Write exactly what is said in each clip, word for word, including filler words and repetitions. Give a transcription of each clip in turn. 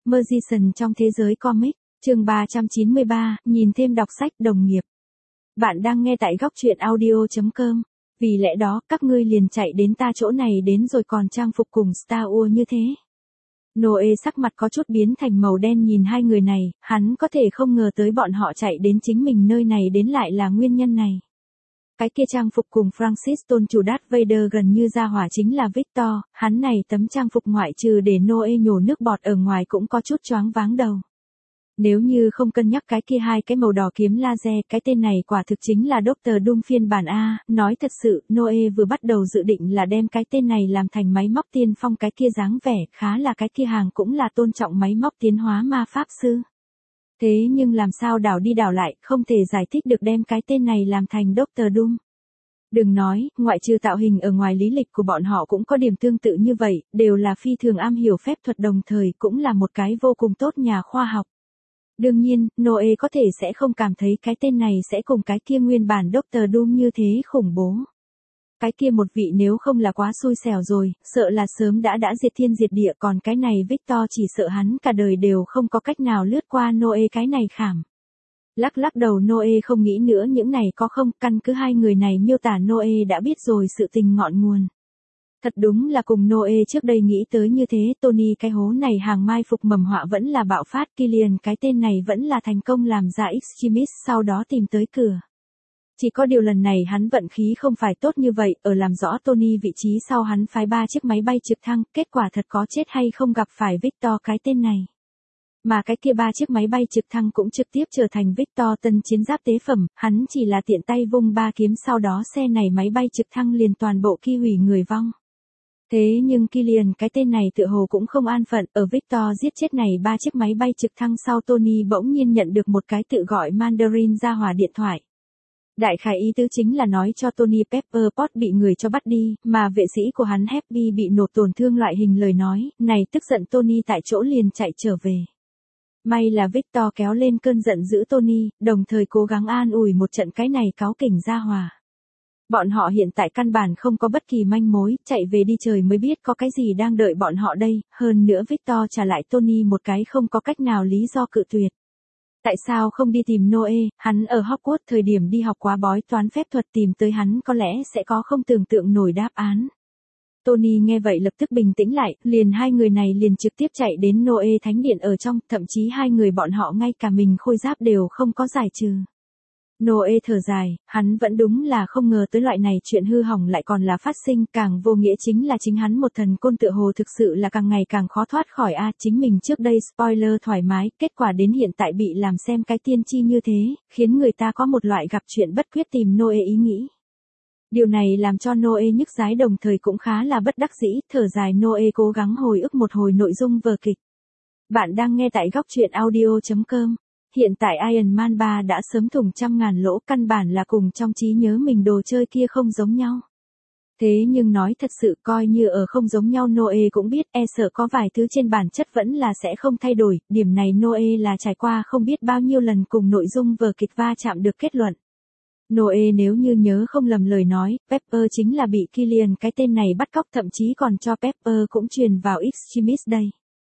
Magician trong thế giới comic, chương ba trăm chín mươi ba, nhìn thêm đọc sách đồng nghiệp. Bạn đang nghe tại góc truyện audio chấm com. Vì lẽ đó, các ngươi liền chạy đến ta chỗ này đến rồi còn trang phục cùng Star Wars như thế. Noe sắc mặt có chút biến thành màu đen nhìn hai người này, hắn có thể không ngờ tới bọn họ chạy đến chính mình nơi này đến lại là nguyên nhân này. Cái kia trang phục cùng Francis tôn chủ Darth Vader gần như ra hỏa chính là Victor, hắn này tấm trang phục ngoại trừ để Noe nhổ nước bọt ở ngoài cũng có chút choáng váng đầu. Nếu như không cân nhắc cái kia hai cái màu đỏ kiếm laser, cái tên này quả thực chính là Doctor Doom phiên bản A, nói thật sự, Noe vừa bắt đầu dự định là đem cái tên này làm thành máy móc tiên phong cái kia dáng vẻ, khá là cái kia hàng cũng là tôn trọng máy móc tiến hóa ma pháp sư. Thế nhưng làm sao đảo đi đảo lại, không thể giải thích được đem cái tên này làm thành Doctor Doom. Đừng nói, ngoại trừ tạo hình ở ngoài lý lịch của bọn họ cũng có điểm tương tự như vậy, đều là phi thường am hiểu phép thuật đồng thời cũng là một cái vô cùng tốt nhà khoa học. Đương nhiên, Noe có thể sẽ không cảm thấy cái tên này sẽ cùng cái kia nguyên bản Doctor Doom như thế khủng bố. Cái kia một vị nếu không là quá xui xẻo rồi, sợ là sớm đã đã diệt thiên diệt địa, còn cái này Victor chỉ sợ hắn cả đời đều không có cách nào lướt qua Noe cái này khảm. Lắc lắc đầu Noe không nghĩ nữa những này có không, căn cứ hai người này miêu tả Noe đã biết rồi sự tình ngọn nguồn. Thật đúng là cùng Noe trước đây nghĩ tới như thế, Tony cái hố này hàng mai phục mầm họa vẫn là bạo phát, Killian cái tên này vẫn là thành công làm ra Extremis sau đó tìm tới cửa. Chỉ có điều lần này hắn vận khí không phải tốt như vậy, ở làm rõ Tony vị trí sau hắn phái ba chiếc máy bay trực thăng, kết quả thật có chết hay không gặp phải Victor cái tên này. Mà cái kia ba chiếc máy bay trực thăng cũng trực tiếp trở thành Victor tân chiến giáp tế phẩm, hắn chỉ là tiện tay vung ba kiếm sau đó xe này máy bay trực thăng liền toàn bộ ki hủy người vong. Thế nhưng Killian cái tên này tựa hồ cũng không an phận, ở Victor giết chết này ba chiếc máy bay trực thăng sau Tony bỗng nhiên nhận được một cái tự gọi Mandarin ra hỏa điện thoại. Đại khái ý tứ chính là nói cho Tony Pepper Potts bị người cho bắt đi, mà vệ sĩ của hắn Happy bị nổ tổn thương loại hình lời nói, này tức giận Tony tại chỗ liền chạy trở về. May là Victor kéo lên cơn giận giữ Tony, đồng thời cố gắng an ủi một trận cái này cáu kỉnh ra hòa. Bọn họ hiện tại căn bản không có bất kỳ manh mối, chạy về đi trời mới biết có cái gì đang đợi bọn họ đây, hơn nữa Victor trả lại Tony một cái không có cách nào lý do cự tuyệt. Tại sao không đi tìm Noe, hắn ở Hogwarts thời điểm đi học quá bói toán phép thuật tìm tới hắn có lẽ sẽ có không tưởng tượng nổi đáp án. Tony nghe vậy lập tức bình tĩnh lại, liền hai người này liền trực tiếp chạy đến Noe thánh điện ở trong, thậm chí hai người bọn họ ngay cả mình khôi giáp đều không có giải trừ. Noe thở dài, hắn vẫn đúng là không ngờ tới loại này chuyện hư hỏng lại còn là phát sinh, càng vô nghĩa chính là chính hắn một thần côn tựa hồ thực sự là càng ngày càng khó thoát khỏi a, chính mình trước đây spoiler thoải mái, kết quả đến hiện tại bị làm xem cái tiên tri như thế, khiến người ta có một loại gặp chuyện bất quyết tìm Noe ý nghĩ. Điều này làm cho Noe nhức dái đồng thời cũng khá là bất đắc dĩ, thở dài Noe cố gắng hồi ức một hồi nội dung vở kịch. Bạn đang nghe tại góc truyện audio chấm com. Hiện tại Iron Man ba đã sớm thủng trăm ngàn lỗ, căn bản là cùng trong trí nhớ mình đồ chơi kia không giống nhau. Thế nhưng nói thật sự coi như ở không giống nhau Noe cũng biết e sợ có vài thứ trên bản chất vẫn là sẽ không thay đổi, điểm này Noe là trải qua không biết bao nhiêu lần cùng nội dung vở kịch va chạm được kết luận. Noe nếu như nhớ không lầm lời nói, Pepper chính là bị Killian cái tên này bắt cóc, thậm chí còn cho Pepper cũng truyền vào Extremis đây.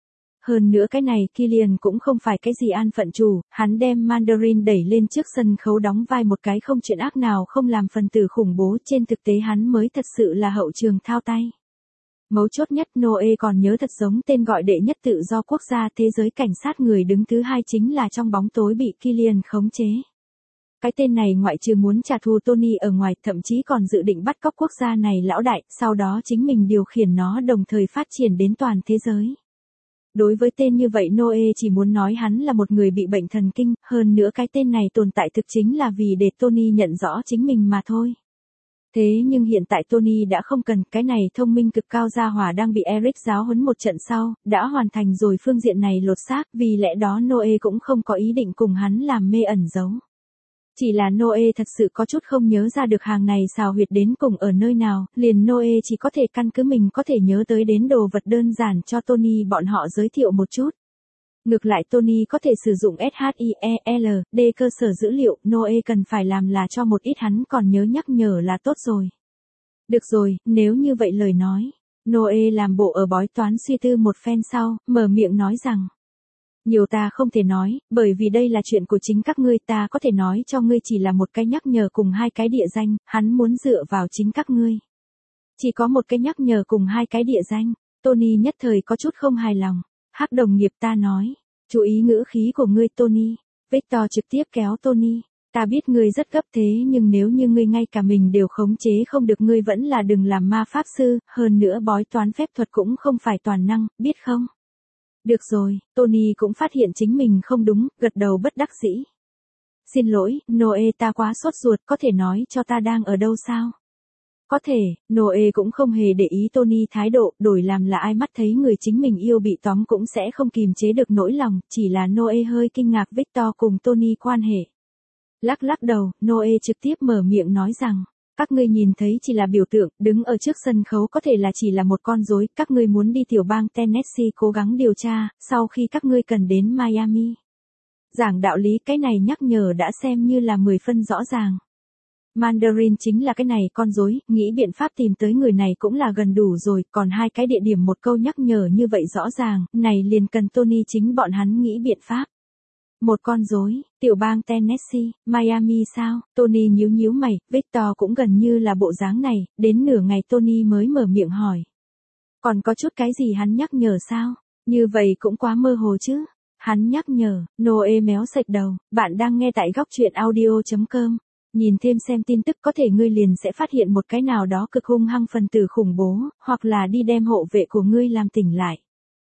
Hơn nữa cái này Killian cũng không phải cái gì an phận chủ, hắn đem Mandarin đẩy lên trước sân khấu đóng vai một cái không chuyện ác nào không làm phần tử khủng bố, trên thực tế hắn mới thật sự là hậu trường thao tay. Mấu chốt nhất Noe còn nhớ thật giống tên gọi đệ nhất tự do quốc gia thế giới cảnh sát người đứng thứ hai chính là trong bóng tối bị Killian khống chế. Cái tên này ngoại trừ muốn trả thù Tony ở ngoài, thậm chí còn dự định bắt cóc quốc gia này lão đại, sau đó chính mình điều khiển nó đồng thời phát triển đến toàn thế giới. Đối với tên như vậy Noe chỉ muốn nói hắn là một người bị bệnh thần kinh, hơn nữa cái tên này tồn tại thực chính là vì để Tony nhận rõ chính mình mà thôi. Thế nhưng hiện tại Tony đã không cần, cái này thông minh cực cao gia hỏa đang bị Eric giáo huấn một trận sau, đã hoàn thành rồi phương diện này lột xác, vì lẽ đó Noe cũng không có ý định cùng hắn làm mê ẩn giấu. Chỉ là Noe thật sự có chút không nhớ ra được hàng này xào huyệt đến cùng ở nơi nào, liền Noe chỉ có thể căn cứ mình có thể nhớ tới đến đồ vật đơn giản cho Tony bọn họ giới thiệu một chút. Ngược lại Tony có thể sử dụng SHIELD cơ sở dữ liệu, Noe cần phải làm là cho một ít hắn còn nhớ nhắc nhở là tốt rồi. Được rồi, nếu như vậy lời nói. Noe làm bộ ở bói toán suy tư một phen sau, mở miệng nói rằng. Nhiều ta không thể nói, bởi vì đây là chuyện của chính các ngươi, ta có thể nói cho ngươi chỉ là một cái nhắc nhở cùng hai cái địa danh, hắn muốn dựa vào chính các ngươi. Chỉ có một cái nhắc nhở cùng hai cái địa danh, Tony nhất thời có chút không hài lòng. Hắc đồng nghiệp ta nói, chú ý ngữ khí của ngươi Tony. Victor trực tiếp kéo Tony. Ta biết ngươi rất gấp thế nhưng nếu như ngươi ngay cả mình đều khống chế không được ngươi vẫn là đừng làm ma pháp sư, hơn nữa bói toán phép thuật cũng không phải toàn năng, biết không? Được rồi, Tony cũng phát hiện chính mình không đúng, gật đầu bất đắc dĩ. Xin lỗi, Noe ta quá sốt ruột, có thể nói cho ta đang ở đâu sao? Có thể, Noe cũng không hề để ý Tony thái độ, đổi làm là ai mắt thấy người chính mình yêu bị tóm cũng sẽ không kìm chế được nỗi lòng, chỉ là Noe hơi kinh ngạc Victor cùng Tony quan hệ. Lắc lắc đầu, Noe trực tiếp mở miệng nói rằng, các ngươi nhìn thấy chỉ là biểu tượng, đứng ở trước sân khấu có thể là chỉ là một con rối, các ngươi muốn đi tiểu bang Tennessee cố gắng điều tra, sau khi các ngươi cần đến Miami. Giảng đạo lý cái này nhắc nhở đã xem như là mười phân rõ ràng. Mandarin chính là cái này con rối, nghĩ biện pháp tìm tới người này cũng là gần đủ rồi, còn hai cái địa điểm một câu nhắc nhở như vậy rõ ràng, này liền cần Tony chính bọn hắn nghĩ biện pháp. Một con rối, tiểu bang Tennessee, Miami sao? Tony nhíu nhíu mày, Victor cũng gần như là bộ dáng này, đến nửa ngày Tony mới mở miệng hỏi. Còn có chút cái gì hắn nhắc nhở sao? Như vậy cũng quá mơ hồ chứ. Hắn nhắc nhở, Noe méo sạch đầu, bạn đang nghe tại góc truyện audio chấm com. Nhìn thêm xem tin tức có thể ngươi liền sẽ phát hiện một cái nào đó cực hung hăng phần tử khủng bố, hoặc là đi đem hộ vệ của ngươi làm tỉnh lại.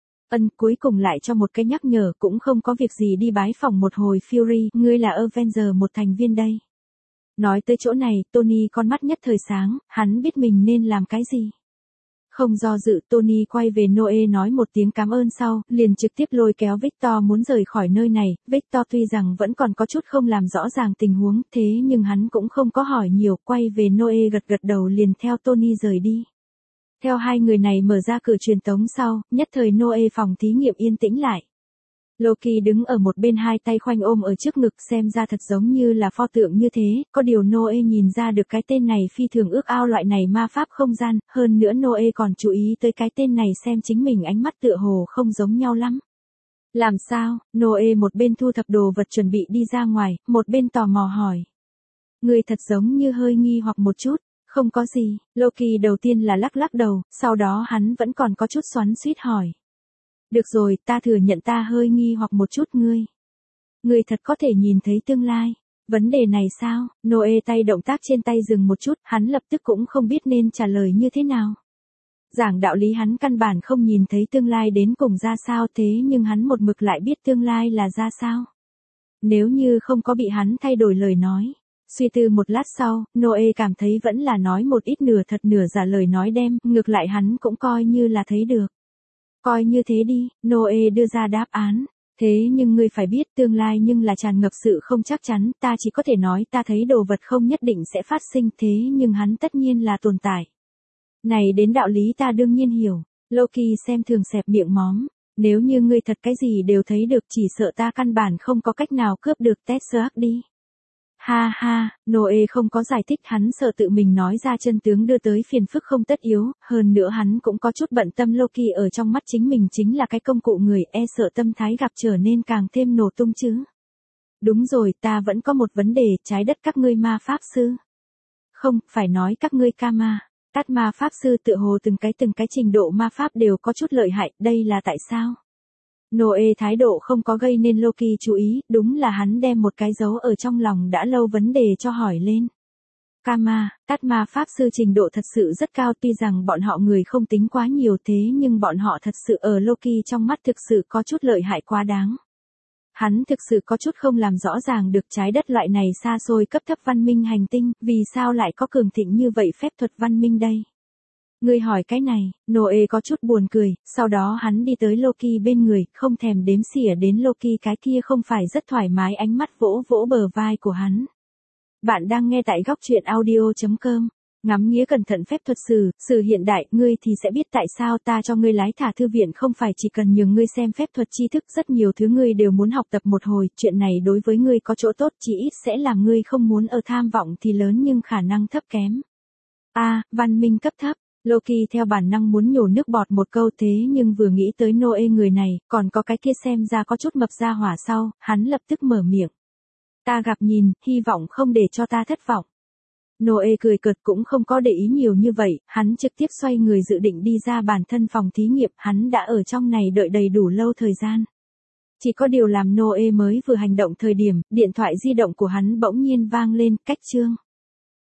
Ân cuối cùng lại cho một cái nhắc nhở cũng không có việc gì đi bái phỏng một hồi Fury, ngươi là Avenger một thành viên đây. Nói tới chỗ này, Tony con mắt nhất thời sáng, hắn biết mình nên làm cái gì. Không do dự, Tony quay về Noe nói một tiếng cảm ơn sau, liền trực tiếp lôi kéo Victor muốn rời khỏi nơi này. Victor tuy rằng vẫn còn có chút không làm rõ ràng tình huống, thế nhưng hắn cũng không có hỏi nhiều, quay về Noe gật gật đầu liền theo Tony rời đi. Theo hai người này mở ra cửa truyền tống sau, nhất thời Noe phòng thí nghiệm yên tĩnh lại. Loki đứng ở một bên hai tay khoanh ôm ở trước ngực xem ra thật giống như là pho tượng như thế, có điều Noe nhìn ra được cái tên này phi thường ước ao loại này ma pháp không gian, hơn nữa Noe còn chú ý tới cái tên này xem chính mình ánh mắt tựa hồ không giống nhau lắm. Làm sao? Noe một bên thu thập đồ vật chuẩn bị đi ra ngoài, một bên tò mò hỏi. Người thật giống như hơi nghi hoặc một chút. Không có gì, Loki đầu tiên là lắc lắc đầu, sau đó hắn vẫn còn có chút xoắn xuýt hỏi. Được rồi, ta thừa nhận ta hơi nghi hoặc một chút ngươi. Ngươi thật có thể nhìn thấy tương lai. Vấn đề này sao? Noe tay động tác trên tay dừng một chút, hắn lập tức cũng không biết nên trả lời như thế nào. Giảng đạo lý hắn căn bản không nhìn thấy tương lai đến cùng ra sao thế nhưng hắn một mực lại biết tương lai là ra sao. Nếu như không có bị hắn thay đổi lời nói. Suy tư một lát sau, Noe cảm thấy vẫn là nói một ít nửa thật nửa giả lời nói đem, ngược lại hắn cũng coi như là thấy được. Coi như thế đi, Noe đưa ra đáp án. Thế nhưng ngươi phải biết tương lai nhưng là tràn ngập sự không chắc chắn, ta chỉ có thể nói ta thấy đồ vật không nhất định sẽ phát sinh thế nhưng hắn tất nhiên là tồn tại. Này đến đạo lý ta đương nhiên hiểu, Loki xem thường xẹp miệng móm. Nếu như ngươi thật cái gì đều thấy được chỉ sợ ta căn bản không có cách nào cướp được Tesseract đi. Ha ha, Noe không có giải thích hắn sợ tự mình nói ra chân tướng đưa tới phiền phức không tất yếu, hơn nữa hắn cũng có chút bận tâm Loki ở trong mắt chính mình chính là cái công cụ người e sợ tâm thái gặp trở nên càng thêm nổ tung chứ. Đúng rồi, ta vẫn có một vấn đề, trái đất các ngươi ma pháp sư. Không, phải nói các ngươi Kama. Các ma pháp sư tựa hồ từng cái từng cái trình độ ma pháp đều có chút lợi hại, đây là tại sao? Noe thái độ không có gây nên Loki chú ý, đúng là hắn đem một cái dấu ở trong lòng đã lâu vấn đề cho hỏi lên. Kama, các ma pháp sư trình độ thật sự rất cao tuy rằng bọn họ người không tính quá nhiều thế nhưng bọn họ thật sự ở Loki trong mắt thực sự có chút lợi hại quá đáng. Hắn thực sự có chút không làm rõ ràng được trái đất loại này xa xôi cấp thấp văn minh hành tinh, vì sao lại có cường thịnh như vậy phép thuật văn minh đây? Ngươi hỏi cái này, Noe có chút buồn cười, sau đó hắn đi tới Loki bên người, không thèm đếm xỉa đến Loki cái kia không phải rất thoải mái ánh mắt vỗ vỗ bờ vai của hắn. Bạn đang nghe tại góc truyện audio chấm com. Ngắm nghía cẩn thận phép thuật sử, sử hiện đại, ngươi thì sẽ biết tại sao ta cho ngươi lái thả thư viện không phải chỉ cần nhường ngươi xem phép thuật tri thức rất nhiều thứ ngươi đều muốn học tập một hồi, chuyện này đối với ngươi có chỗ tốt chỉ ít sẽ làm ngươi không muốn ở tham vọng thì lớn nhưng khả năng thấp kém. A, văn minh cấp thấp. Loki theo bản năng muốn nhổ nước bọt một câu thế nhưng vừa nghĩ tới Noe người này, còn có cái kia xem ra có chút mập ra hỏa sau, hắn lập tức mở miệng. Ta gặp nhìn, hy vọng không để cho ta thất vọng. Noe cười cợt cũng không có để ý nhiều như vậy, hắn trực tiếp xoay người dự định đi ra bản thân phòng thí nghiệm, hắn đã ở trong này đợi đầy đủ lâu thời gian. Chỉ có điều làm Noe mới vừa hành động thời điểm, điện thoại di động của hắn bỗng nhiên vang lên, cách chương.